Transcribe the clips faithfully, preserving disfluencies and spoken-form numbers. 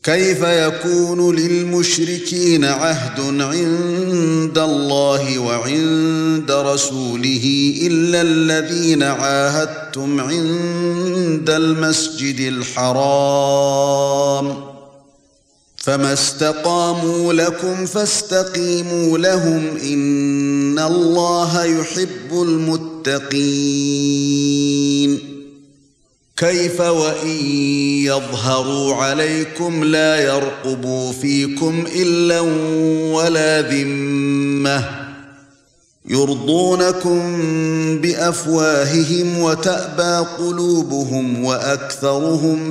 كيف يكون للمشركين عهد عند الله وعند رسوله إلا الذين عاهدتم عند المسجد الحرام فما استقاموا لكم فاستقيموا لهم إن الله يحب المتقين كيف وإن يظهروا عليكم لا يرقبوا فيكم إلا ولا ذمة يرضونكم بأفواههم وتأبى قلوبهم وأكثرهم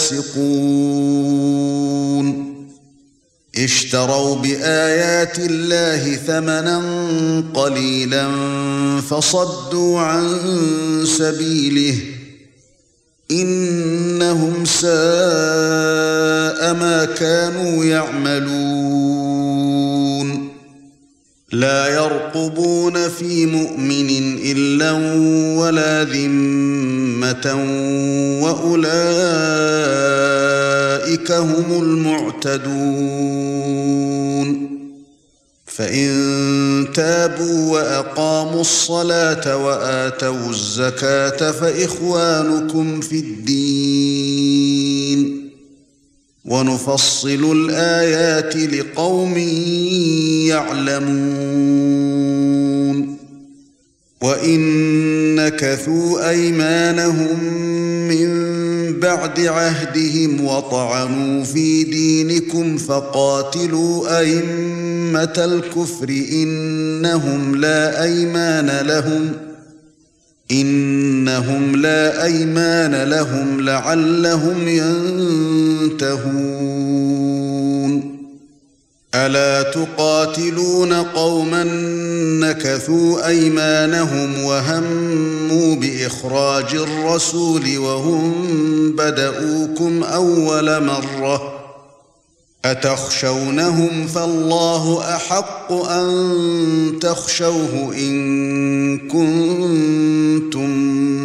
فاسقون اشتروا بآيات الله ثمنا قليلا فصدوا عن سبيله إنهم ساء ما كانوا يعملون لا يرقبون في مؤمن إلا ولا ذمة وأولئك هم المعتدون فإن تابوا وأقاموا الصلاة وآتوا الزكاة فإخوانكم في الدين ونفصل الآيات لقوم يعلمون وإن نكثوا أيمانهم من بعد عهدهم وطعنوا في دينكم فقاتلوا أئمة الكفر إنهم لا أيمان لهم إنهم لا أيمان لهم لعلهم ينتهون ألا تقاتلون قوما نكثوا أيمانهم وهموا بإخراج الرسول وهم بدؤوكم أول مرة أتخشونهم فالله أحق أن تخشوه إن كنتم